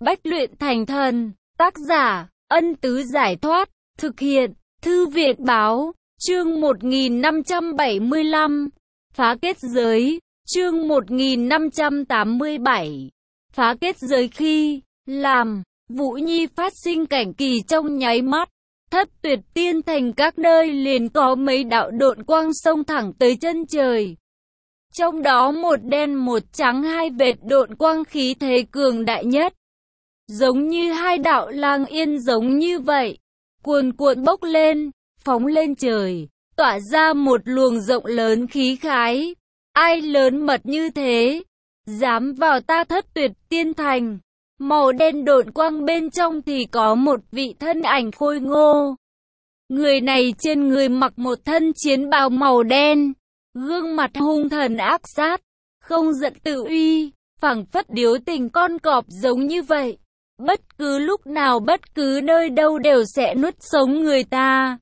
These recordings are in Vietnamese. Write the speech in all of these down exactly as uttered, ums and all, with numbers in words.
Bách luyện thành thần. Tác giả, Ân Tứ Giải Thoát. Thực hiện, Thư Viện Báo. Chương một nghìn năm trăm bảy mươi lăm. Phá kết giới. Chương một nghìn năm trăm tám mươi bảy. Phá kết giới khi làm Vũ Nhi phát sinh cảnh kỳ trong nháy mắt. Thất Tuyệt Tiên Thành các nơi liền có mấy đạo độn quang xông thẳng tới chân trời. Trong đó một đen một trắng, hai vệt độn quang khí thế cường đại nhất. Giống như hai đạo lang yên giống như vậy, cuồn cuộn bốc lên, phóng lên trời, tỏa ra một luồng rộng lớn khí khái. Ai lớn mật như thế, dám vào ta Thất Tuyệt Tiên Thành? Màu đen độn quang bên trong thì có một vị thân ảnh khôi ngô. Người này trên người mặc một thân chiến bào màu đen, gương mặt hung thần ác sát, không giận tự uy, phảng phất điếu tình con cọp giống như vậy. Bất cứ lúc nào, bất cứ nơi đâu đều sẽ nuốt sống người ta.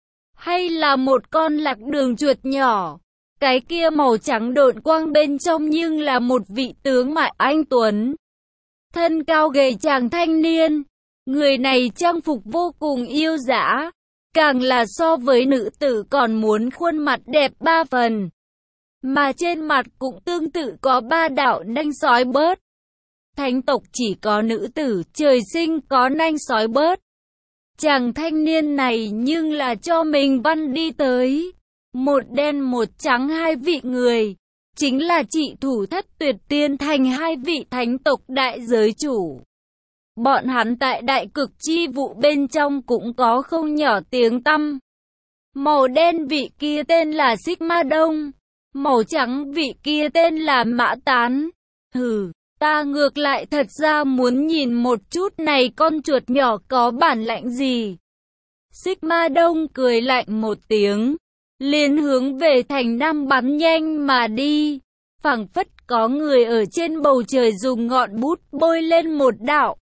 Hay là một con lạc đường chuột nhỏ. Cái kia màu trắng độn quang bên trong nhưng là một vị tướng mạo anh tuấn, thân cao gầy chàng thanh niên. Người này trang phục vô cùng yêu dã, càng là so với nữ tử còn muốn khuôn mặt đẹp ba phần. Mà trên mặt cũng tương tự có ba đạo nanh sói bớt. Thánh tộc chỉ có nữ tử trời sinh có nanh sói bớt. Chàng thanh niên này nhưng là cho mình văn đi tới. Một đen một trắng hai vị người, chính là trị thủ Thất Tuyệt Tiên Thành hai vị thánh tộc đại giới chủ. Bọn hắn tại đại cực chi vụ bên trong cũng có không nhỏ tiếng tăm. Màu đen vị kia tên là Xích Ma Đông, màu trắng vị kia tên là Mã Tán. Hừ, ta ngược lại thật ra muốn nhìn một chút này con chuột nhỏ có bản lãnh gì. Xích Ma Đông cười lạnh một tiếng, liền hướng về thành Nam bắn nhanh mà đi. Phảng phất có người ở trên bầu trời dùng ngọn bút bôi lên một đạo,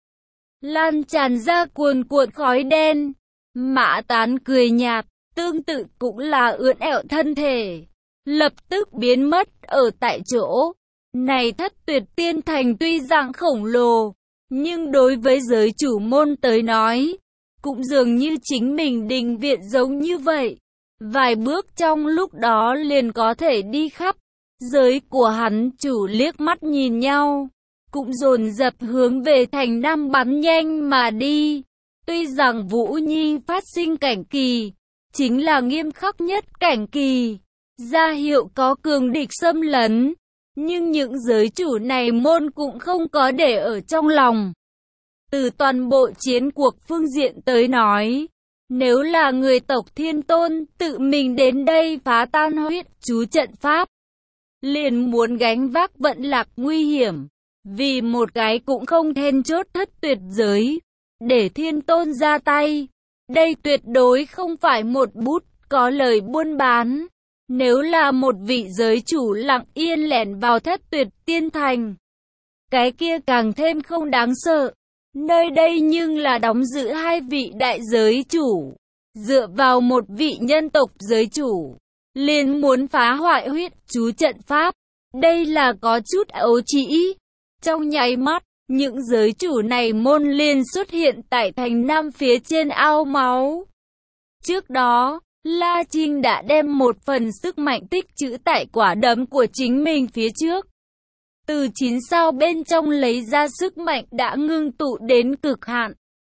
lan tràn ra cuồn cuộn khói đen. Mã Tán cười nhạt, tương tự cũng là ưỡn ẹo thân thể, lập tức biến mất ở tại chỗ. Này Thất Tuyệt Tiên Thành tuy rằng khổng lồ, nhưng đối với giới chủ môn tới nói, cũng dường như chính mình đình viện giống như vậy. Vài bước trong lúc đó liền có thể đi khắp. Giới của hắn chủ liếc mắt nhìn nhau, cũng dồn dập hướng về thành Nam bắn nhanh mà đi. Tuy rằng Vũ Nhi phát sinh cảnh kỳ, chính là nghiêm khắc nhất cảnh kỳ, ra hiệu có cường địch xâm lấn, nhưng những giới chủ này môn cũng không có để ở trong lòng. Từ toàn bộ chiến cuộc phương diện tới nói, nếu là người tộc Thiên Tôn tự mình đến đây phá tan huyết chú trận pháp, liền muốn gánh vác vận lạc nguy hiểm, vì một cái cũng không then chốt thất tuyệt giới, để Thiên Tôn ra tay. Đây tuyệt đối không phải một bút có lời buôn bán. Nếu là một vị giới chủ lặng yên lẻn vào Thất Tuyệt Tiên Thành, cái kia càng thêm không đáng sợ. Nơi đây nhưng là đóng giữ hai vị đại giới chủ, dựa vào một vị nhân tộc giới chủ, liền muốn phá hoại huyết chú trận pháp. Đây là có chút ấu trĩ. Trong nháy mắt, những giới chủ này môn liền xuất hiện tại thành Nam phía trên ao máu. Trước đó, La Trinh đã đem một phần sức mạnh tích trữ tại quả đấm của chính mình phía trước. Từ chín sao bên trong lấy ra sức mạnh đã ngưng tụ đến cực hạn.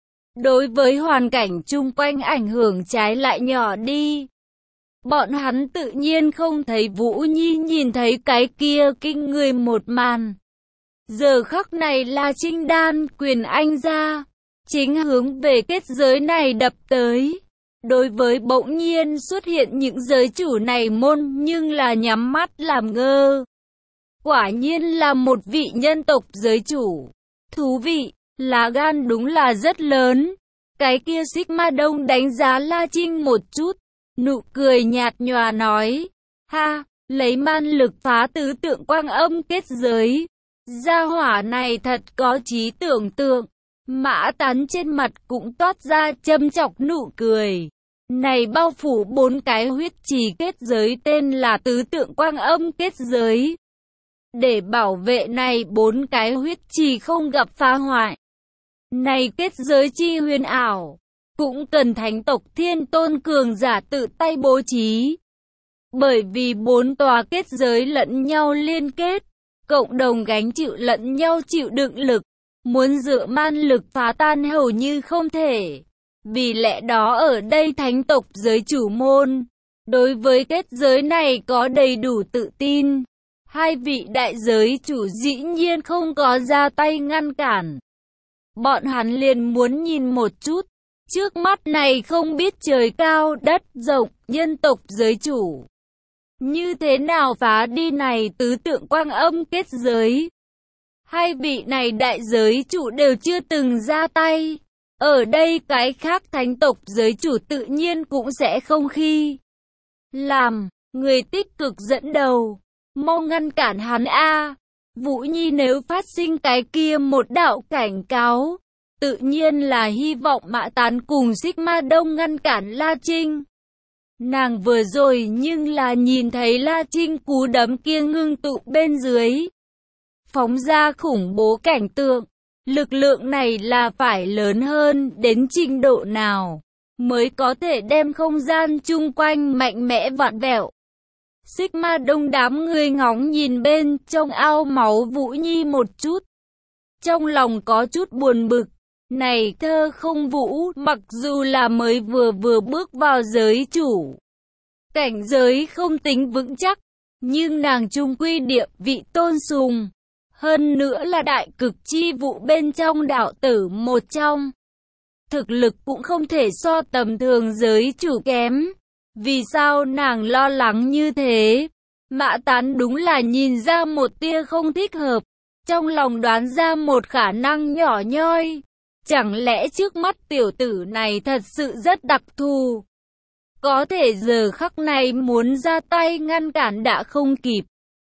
Đối với hoàn cảnh chung quanh ảnh hưởng trái lại nhỏ đi. Bọn hắn tự nhiên không thấy Vũ Nhi nhìn thấy cái kia kinh người một màn. Giờ khắc này La Trinh đan quyền anh ra, chính hướng về kết giới này đập tới. Đối với bỗng nhiên xuất hiện những giới chủ này môn nhưng là nhắm mắt làm ngơ. Quả nhiên là một vị nhân tộc giới chủ. Thú vị, lá gan đúng là rất lớn. Cái kia Xích Ma Đông đánh giá La Trinh một chút, nụ cười nhạt nhòa nói, ha, lấy man lực phá tứ tượng quang âm kết giới. Gia hỏa này thật có trí tưởng tượng. Mã Tán trên mặt cũng toát ra châm chọc nụ cười. Này bao phủ bốn cái huyết trì kết giới tên là tứ tượng quang âm kết giới. Để bảo vệ này bốn cái huyết trì không gặp phá hoại, Này kết giới chi huyền ảo, cũng cần thánh tộc thiên tôn cường giả tự tay bố trí. Bởi vì bốn tòa kết giới lẫn nhau liên kết, cộng đồng gánh chịu lẫn nhau chịu đựng lực, muốn dựa man lực phá tan hầu như không thể. Vì lẽ đó ở đây thánh tộc giới chủ môn, đối với kết giới này có đầy đủ tự tin. Hai vị đại giới chủ dĩ nhiên không có ra tay ngăn cản. Bọn hắn liền muốn nhìn một chút, trước mắt này không biết trời cao đất rộng, nhân tộc giới chủ như thế nào phá đi này tứ tượng quang âm kết giới. Hai vị này đại giới chủ đều chưa từng ra tay. Ở đây cái khác thánh tộc giới chủ tự nhiên cũng sẽ không khi làm người tích cực dẫn đầu, mau ngăn cản hắn a. Vũ Nhi nếu phát sinh cái kia một đạo cảnh cáo, tự nhiên là hy vọng Mã Tán cùng Sigma Đông ngăn cản La Trinh. Nàng vừa rồi nhưng là nhìn thấy La Trinh cú đấm kia ngưng tụ bên dưới, phóng ra khủng bố cảnh tượng. Lực lượng này là phải lớn hơn đến trình độ nào mới có thể đem không gian chung quanh mạnh mẽ vặn vẹo. Sigma Đông đám người ngóng nhìn bên trong ao máu Vũ Nhi một chút, trong lòng có chút buồn bực. Này thơ không Vũ, mặc dù là mới vừa vừa bước vào giới chủ, cảnh giới không tính vững chắc, nhưng nàng trung quy địa vị tôn sùng. Hơn nữa là đại cực chi vụ bên trong đạo tử một trong. Thực lực cũng không thể so tầm thường giới chủ kém. Vì sao nàng lo lắng như thế? Mã Tán đúng là nhìn ra một tia không thích hợp, trong lòng đoán ra một khả năng nhỏ nhoi. Chẳng lẽ trước mắt tiểu tử này thật sự rất đặc thù? Có thể giờ khắc này muốn ra tay ngăn cản đã không kịp.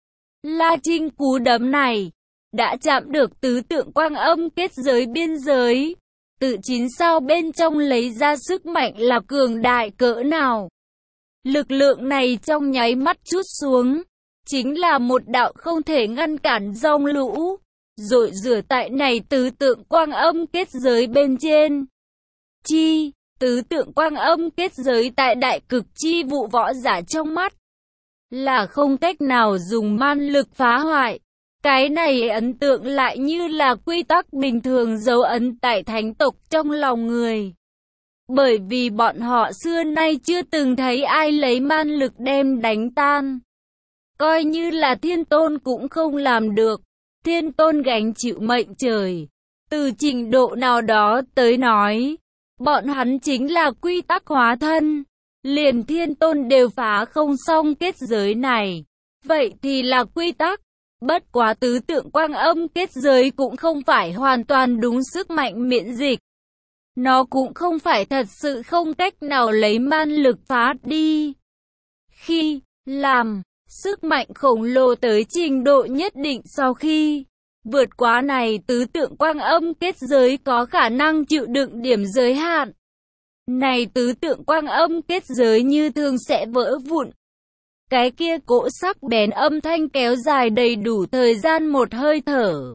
La Trinh cú đấm này đã chạm được tứ tượng quang âm kết giới biên giới. Tự chín sao bên trong lấy ra sức mạnh là cường đại cỡ nào. Lực lượng này trong nháy mắt trút xuống, chính là một đạo không thể ngăn cản dòng lũ, rồi rửa tại này tứ tượng quang âm kết giới bên trên. Chi, tứ tượng quang âm kết giới tại đại cực chi vụ võ giả trong mắt, là không cách nào dùng man lực phá hoại. Cái này ấn tượng lại như là quy tắc bình thường dấu ấn tại thánh tộc trong lòng người. Bởi vì bọn họ xưa nay chưa từng thấy ai lấy man lực đem đánh tan. Coi như là thiên tôn cũng không làm được. Thiên tôn gánh chịu mệnh trời. Từ trình độ nào đó tới nói, bọn hắn chính là quy tắc hóa thân. Liền thiên tôn đều phá không xong kết giới này. Vậy thì là quy tắc. Bất quá tứ tượng quang âm kết giới cũng không phải hoàn toàn đúng sức mạnh miễn dịch. Nó cũng không phải thật sự không cách nào lấy man lực phá đi. Khi làm sức mạnh khổng lồ tới trình độ nhất định sau khi vượt quá này tứ tượng quang âm kết giới có khả năng chịu đựng điểm giới hạn. Này tứ tượng quang âm kết giới như thường sẽ vỡ vụn. Cái kia cỗ sắc bén âm thanh kéo dài đầy đủ thời gian một hơi thở.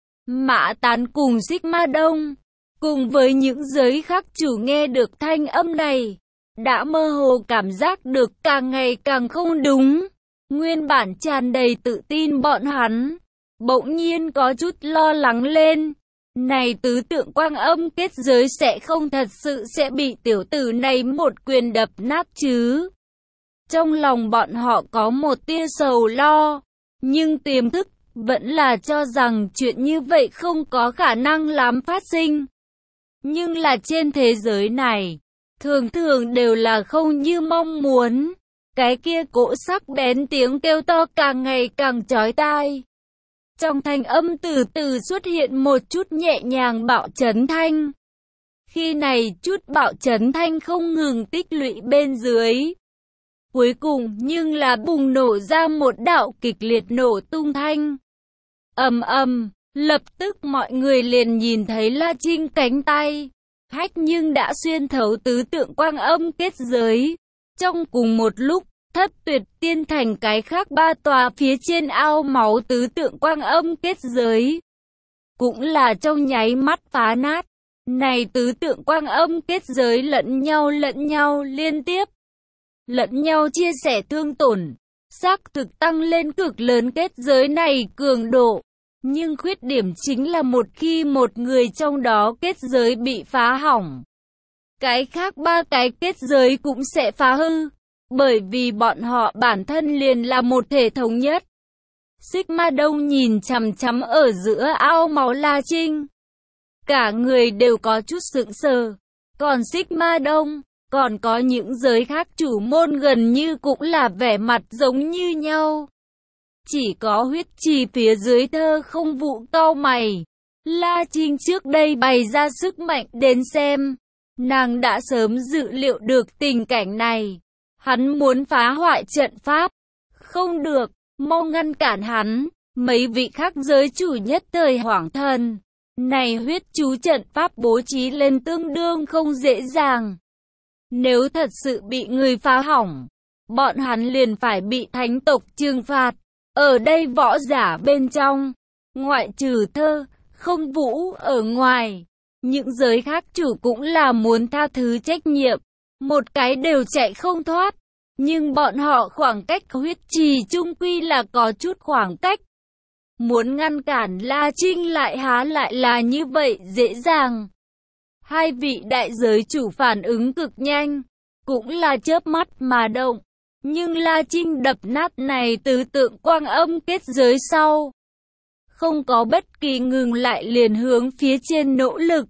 Mã Tán cùng Sigma Đông, cùng với những giới khác chủ nghe được thanh âm này, đã mơ hồ cảm giác được càng ngày càng không đúng. Nguyên bản tràn đầy tự tin bọn hắn, bỗng nhiên có chút lo lắng lên. Này tứ tượng quang âm kết giới sẽ không thật sự sẽ bị tiểu tử này một quyền đập nát chứ? Trong lòng bọn họ có một tia sầu lo, nhưng tiềm thức vẫn là cho rằng chuyện như vậy không có khả năng lắm phát sinh. Nhưng là trên thế giới này, thường thường đều là không như mong muốn. Cái kia cỗ sắc bén tiếng kêu to càng ngày càng chói tai. Trong thanh âm từ từ xuất hiện một chút nhẹ nhàng bạo chấn thanh. Khi này chút bạo chấn thanh không ngừng tích lũy bên dưới. Cuối cùng nhưng là bùng nổ ra một đạo kịch liệt nổ tung thanh. Ầm ầm, lập tức mọi người liền nhìn thấy La Trinh cánh tay hách nhưng đã xuyên thấu tứ tượng quang âm kết giới. Trong cùng một lúc, Thất Tuyệt Tiên Thành cái khác ba tòa phía trên ao máu tứ tượng quang âm kết giới cũng là trong nháy mắt phá nát. Này tứ tượng quang âm kết giới lẫn nhau lẫn nhau liên tiếp, lẫn nhau chia sẻ thương tổn, xác thực tăng lên cực lớn kết giới này cường độ. Nhưng khuyết điểm chính là một khi một người trong đó kết giới bị phá hỏng, cái khác ba cái kết giới cũng sẽ phá hư, bởi vì bọn họ bản thân liền là một thể thống nhất. Sigma Đông nhìn chằm chằm ở giữa ao máu La Trinh. Cả người đều có chút sững sờ. Còn Sigma Đông, còn có những giới khác chủ môn gần như cũng là vẻ mặt giống như nhau. Chỉ có huyết trì phía dưới thơ không vụ cau mày. La Trinh trước đây bày ra sức mạnh đến xem. Nàng đã sớm dự liệu được tình cảnh này. Hắn muốn phá hoại trận pháp. Không được, mau ngăn cản hắn. Mấy vị khác giới chủ nhất thời hoảng thần. Này huyết chú trận pháp bố trí lên tương đương không dễ dàng. Nếu thật sự bị người phá hỏng, bọn hắn liền phải bị thánh tộc trừng phạt. Ở đây võ giả bên trong, ngoại trừ thơ, không vũ ở ngoài, những giới khác chủ cũng là muốn tha thứ trách nhiệm. Một cái đều chạy không thoát. Nhưng bọn họ khoảng cách huyết trì chung quy là có chút khoảng cách. Muốn ngăn cản La Trinh lại há lại là như vậy dễ dàng. Hai vị đại giới chủ phản ứng cực nhanh, cũng là chớp mắt mà động. Nhưng La Trinh đập nát này tứ tượng quang âm kết giới sau, không có bất kỳ ngừng lại liền hướng phía trên nỗ lực.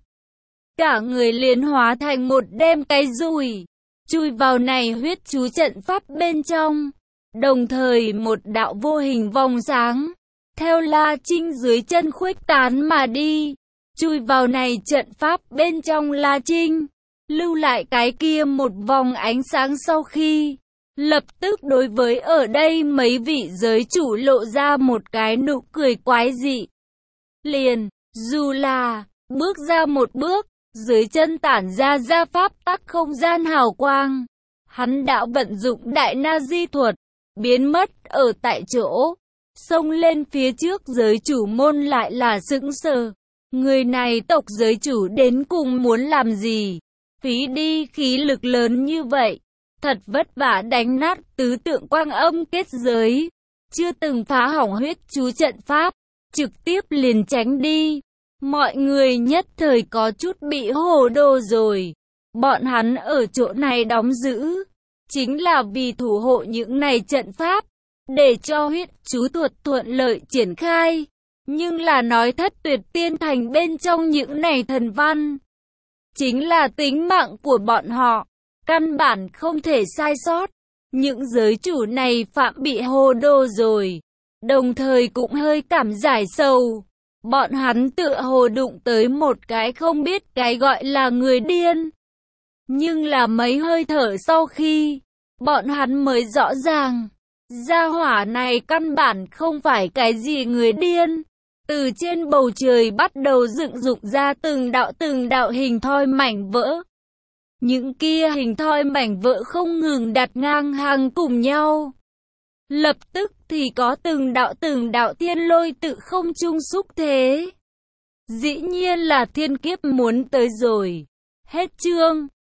Cả người liền hóa thành một đem cái dùi, chui vào này huyết chú trận pháp bên trong. Đồng thời một đạo vô hình vòng sáng, theo La Trinh dưới chân khuếch tán mà đi, chui vào này trận pháp bên trong La Trinh, lưu lại cái kia một vòng ánh sáng sau khi, lập tức đối với ở đây mấy vị giới chủ lộ ra một cái nụ cười quái dị. Liền, dù là, bước ra một bước, dưới chân tản ra ra pháp tắc không gian hào quang. Hắn đã vận dụng đại na di thuật, biến mất ở tại chỗ. Xông lên phía trước giới chủ môn lại là sững sờ. Người này tộc giới chủ đến cùng muốn làm gì? Phí đi khí lực lớn như vậy. Thật vất vả đánh nát tứ tượng quang âm kết giới. Chưa từng phá hỏng huyết chú trận pháp. Trực tiếp liền tránh đi. Mọi người nhất thời có chút bị hồ đồ rồi. Bọn hắn ở chỗ này đóng giữ, chính là vì thủ hộ những này trận pháp, để cho huyết chú thuật thuận lợi triển khai. Nhưng là nói thất tuyệt tiên thành bên trong những này thần văn, chính là tính mạng của bọn họ, căn bản không thể sai sót. Những giới chủ này phạm bị hồ đồ rồi, đồng thời cũng hơi cảm giải sầu. Bọn hắn tựa hồ đụng tới một cái không biết cái gọi là người điên. Nhưng là mấy hơi thở sau khi, bọn hắn mới rõ ràng, gia hỏa này căn bản không phải cái gì người điên. Từ trên bầu trời bắt đầu dựng dục ra từng đạo từng đạo hình thoi mảnh vỡ. Những kia hình thoi mảnh vỡ không ngừng đặt ngang hàng cùng nhau. Lập tức thì có từng đạo từng đạo thiên lôi tự không trung xúc thế. Dĩ nhiên là thiên kiếp muốn tới rồi. Hết chương.